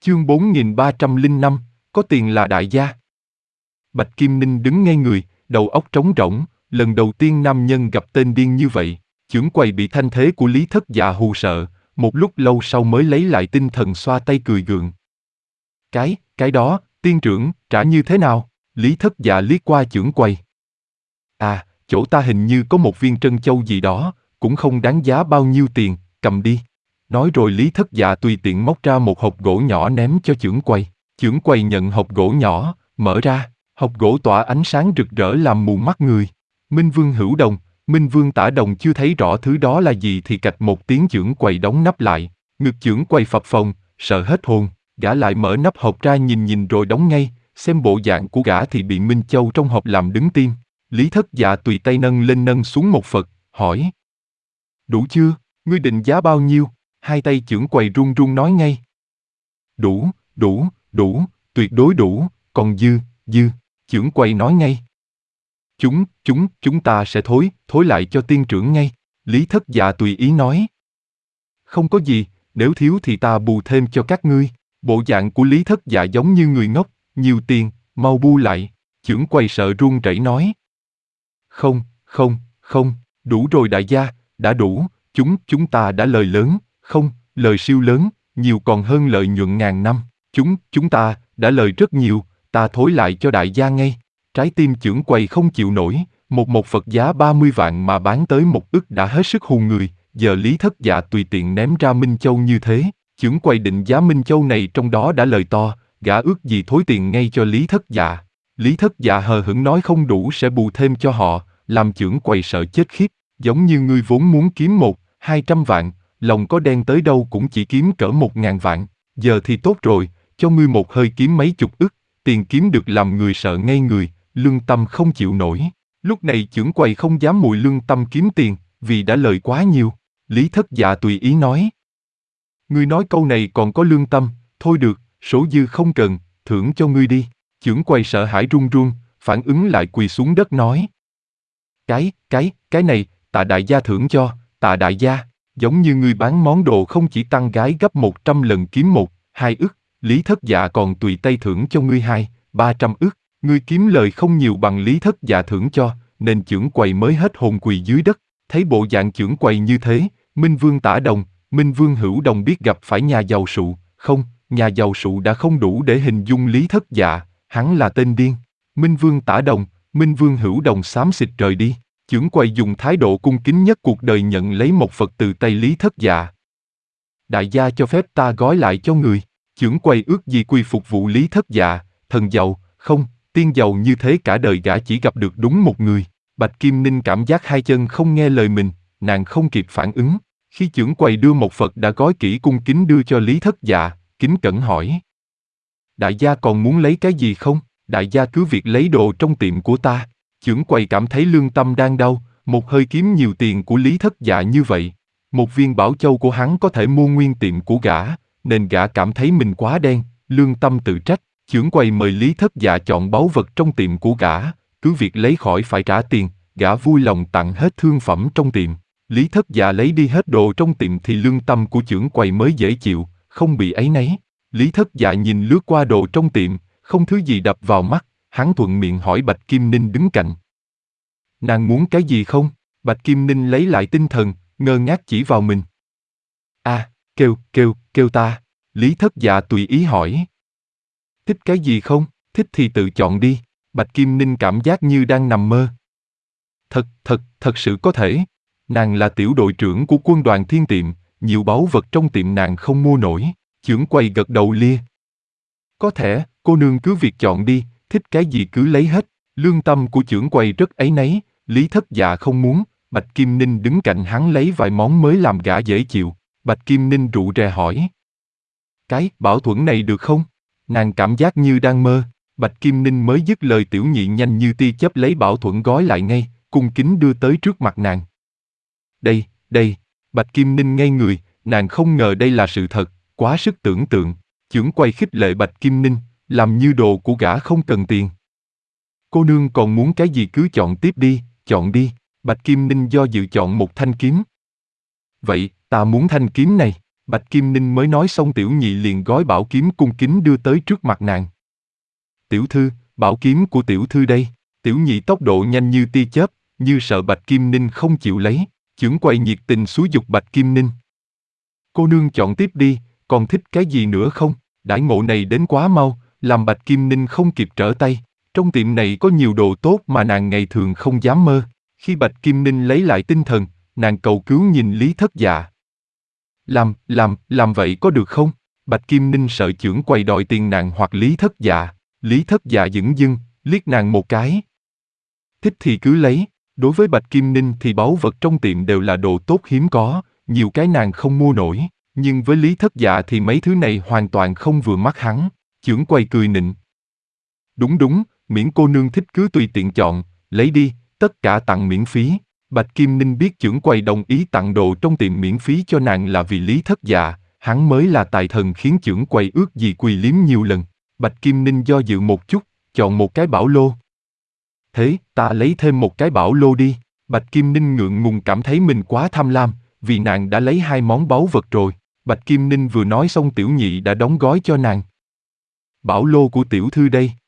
Chương 4305, có tiền là đại gia. Bạch Kim Ninh đứng ngay người, đầu óc trống rỗng, lần đầu tiên nam nhân gặp tên điên như vậy. Chưởng quầy bị thanh thế của Lý Thất Dạ hù sợ, một lúc lâu sau mới lấy lại tinh thần xoa tay cười gượng. Cái đó, tiên trưởng, trả như thế nào? Lý Thất Dạ liếc qua chưởng quầy. À, chỗ ta hình như có một viên trân châu gì đó, cũng không đáng giá bao nhiêu tiền, cầm đi. Nói rồi Lý Thất Dạ tùy tiện móc ra một hộp gỗ nhỏ ném cho chưởng quầy. Chưởng quầy nhận hộp gỗ nhỏ, mở ra, hộp gỗ tỏa ánh sáng rực rỡ làm mù mắt người. Minh Vương Hữu Đồng, Minh Vương Tả Đồng chưa thấy rõ thứ đó là gì thì cạch một tiếng chưởng quầy đóng nắp lại. Ngực chưởng quầy phập phồng, sợ hết hồn, gã lại mở nắp hộp ra nhìn rồi đóng ngay, xem bộ dạng của gã thì bị Minh Châu trong hộp làm đứng tim. Lý Thất Dạ tùy tay nâng lên nâng xuống một Phật, hỏi. Đủ chưa, ngươi định giá bao nhiêu? Hai tay chưởng quầy run run nói ngay. Đủ, tuyệt đối đủ, còn dư, chưởng quầy nói ngay. Chúng ta sẽ thối lại cho tiên trưởng ngay. Lý Thất Dạ tùy ý nói. Không có gì, nếu thiếu thì ta bù thêm cho các ngươi. Bộ dạng của Lý Thất Dạ giống như người ngốc, nhiều tiền, mau bu lại. Chưởng quầy sợ run rẩy nói. Không, đủ rồi đại gia, đã đủ, chúng ta đã lời lớn, không, lời siêu lớn, nhiều còn hơn lợi nhuận ngàn năm. Chúng ta đã lời rất nhiều, ta thối lại cho đại gia ngay. Trái tim chưởng quầy không chịu nổi, một Phật giá 30 vạn mà bán tới 1 ức đã hết sức hù người, giờ Lý Thất Dạ tùy tiện ném ra Minh Châu như thế, chưởng quầy định giá Minh Châu này trong đó đã lời to, gã ước gì thối tiền ngay cho Lý Thất Dạ. Lý Thất Dạ hờ hững nói không đủ sẽ bù thêm cho họ, làm chưởng quầy sợ chết khiếp, giống như ngươi vốn muốn kiếm 100-200 vạn, lòng có đen tới đâu cũng chỉ kiếm cỡ 1000 vạn, giờ thì tốt rồi, cho ngươi một hơi kiếm mấy chục ức, tiền kiếm được làm người sợ ngây người, lương tâm không chịu nổi. Lúc này chưởng quầy không dám mùi lương tâm kiếm tiền, vì đã lời quá nhiều. Lý Thất Dạ tùy ý nói. Ngươi nói câu này còn có lương tâm, thôi được, số dư không cần, thưởng cho ngươi đi. Chưởng quầy sợ hãi run run, phản ứng lại quỳ xuống đất nói. Cái này, tạ đại gia thưởng cho, tạ đại gia, giống như ngươi bán món đồ không chỉ tăng gái gấp 100 lần kiếm 1-2 ức, Lý Thất Dạ còn tùy tay thưởng cho ngươi 200-300 ức, ngươi kiếm lời không nhiều bằng Lý Thất Dạ thưởng cho, nên chưởng quầy mới hết hồn quỳ dưới đất. Thấy bộ dạng chưởng quầy như thế, Minh Vương Tả Đồng, Minh Vương Hữu Đồng biết gặp phải nhà giàu sụ, không, nhà giàu sụ đã không đủ để hình dung Lý Thất Dạ, hắn là tên điên. Minh Vương Tả Đồng, Minh Vương Hữu Đồng xám xịt rời đi. Chưởng quầy dùng thái độ cung kính nhất cuộc đời nhận lấy một Phật từ tay Lý Thất Dạ. Đại gia cho phép ta gói lại cho người. Chưởng quầy ước gì quy phục vụ Lý Thất Dạ, thần giàu, không, tiên giàu như thế cả đời gã chỉ gặp được đúng một người. Bạch Kim Ninh cảm giác hai chân không nghe lời mình, nàng không kịp phản ứng. Khi chưởng quầy đưa một Phật đã gói kỹ cung kính đưa cho Lý Thất Dạ, kính cẩn hỏi. Đại gia còn muốn lấy cái gì không? Đại gia cứ việc lấy đồ trong tiệm của ta. Chưởng quầy cảm thấy lương tâm đang đau, một hơi kiếm nhiều tiền của Lý Thất Dạ như vậy. Một viên bảo châu của hắn có thể mua nguyên tiệm của gã, nên gã cảm thấy mình quá đen, lương tâm tự trách. Chưởng quầy mời Lý Thất Dạ chọn báu vật trong tiệm của gã, cứ việc lấy khỏi phải trả tiền, gã vui lòng tặng hết thương phẩm trong tiệm. Lý Thất Dạ lấy đi hết đồ trong tiệm thì lương tâm của chưởng quầy mới dễ chịu, không bị áy náy. Lý Thất Dạ nhìn lướt qua đồ trong tiệm, không thứ gì đập vào mắt, hắn thuận miệng hỏi Bạch Kim Ninh đứng cạnh. Nàng muốn cái gì không? Bạch Kim Ninh lấy lại tinh thần, ngơ ngác chỉ vào mình. À, kêu ta. Lý Thất Dạ tùy ý hỏi. Thích cái gì không? Thích thì tự chọn đi. Bạch Kim Ninh cảm giác như đang nằm mơ. Thật sự có thể. Nàng là tiểu đội trưởng của quân đoàn Thiên Tiệm, nhiều báu vật trong tiệm nàng không mua nổi. Chưởng quầy gật đầu lia. Có thể, cô nương cứ việc chọn đi, thích cái gì cứ lấy hết. Lương tâm của chưởng quầy rất áy náy, Lý Thất Dạ không muốn. Bạch Kim Ninh đứng cạnh hắn lấy vài món mới làm gã dễ chịu. Bạch Kim Ninh rụ rè hỏi. Cái bảo thuẫn này được không? Nàng cảm giác như đang mơ. Bạch Kim Ninh mới dứt lời tiểu nhị nhanh như tia chớp lấy bảo thuẫn gói lại ngay, cung kính đưa tới trước mặt nàng. Đây. Bạch Kim Ninh ngây người, nàng không ngờ đây là sự thật, quá sức tưởng tượng. Chưởng quầy khích lệ Bạch Kim Ninh, làm như đồ của gã không cần tiền. Cô nương còn muốn cái gì cứ chọn tiếp đi, chọn đi. Bạch Kim Ninh do dự chọn một thanh kiếm. Vậy, ta muốn thanh kiếm này. Bạch Kim Ninh mới nói xong Tiểu Nhị liền gói bảo kiếm cung kính đưa tới trước mặt nàng. Tiểu thư, bảo kiếm của tiểu thư đây. Tiểu Nhị tốc độ nhanh như tia chớp, như sợ Bạch Kim Ninh không chịu lấy, chưởng quầy nhiệt tình xúi giục Bạch Kim Ninh. Cô nương chọn tiếp đi, còn thích cái gì nữa không? Đãi ngộ này đến quá mau, làm Bạch Kim Ninh không kịp trở tay. Trong tiệm này có nhiều đồ tốt mà nàng ngày thường không dám mơ. Khi Bạch Kim Ninh lấy lại tinh thần, nàng cầu cứu nhìn Lý Thất Dạ. Làm vậy có được không? Bạch Kim Ninh sợ chưởng quầy đòi tiền nàng hoặc Lý Thất Dạ. Lý Thất Dạ dửng dưng, liếc nàng một cái. Thích thì cứ lấy, đối với Bạch Kim Ninh thì báu vật trong tiệm đều là đồ tốt hiếm có, nhiều cái nàng không mua nổi, nhưng với Lý Thất Dạ thì mấy thứ này hoàn toàn không vừa mắt hắn. Chưởng quầy cười nịnh. Đúng, miễn cô nương thích cứ tùy tiện chọn, lấy đi, tất cả tặng miễn phí. Bạch Kim Ninh biết chưởng quầy đồng ý tặng đồ trong tiệm miễn phí cho nàng là vì Lý Thất Dạ, hắn mới là tài thần khiến chưởng quầy ước gì quỳ liếm nhiều lần. Bạch Kim Ninh do dự một chút, chọn một cái bảo lô. Thế, ta lấy thêm một cái bảo lô đi. Bạch Kim Ninh ngượng ngùng cảm thấy mình quá tham lam, vì nàng đã lấy 2 món báu vật rồi. Bạch Kim Ninh vừa nói xong Tiểu Nhị đã đóng gói cho nàng. Bảo lô của tiểu thư đây.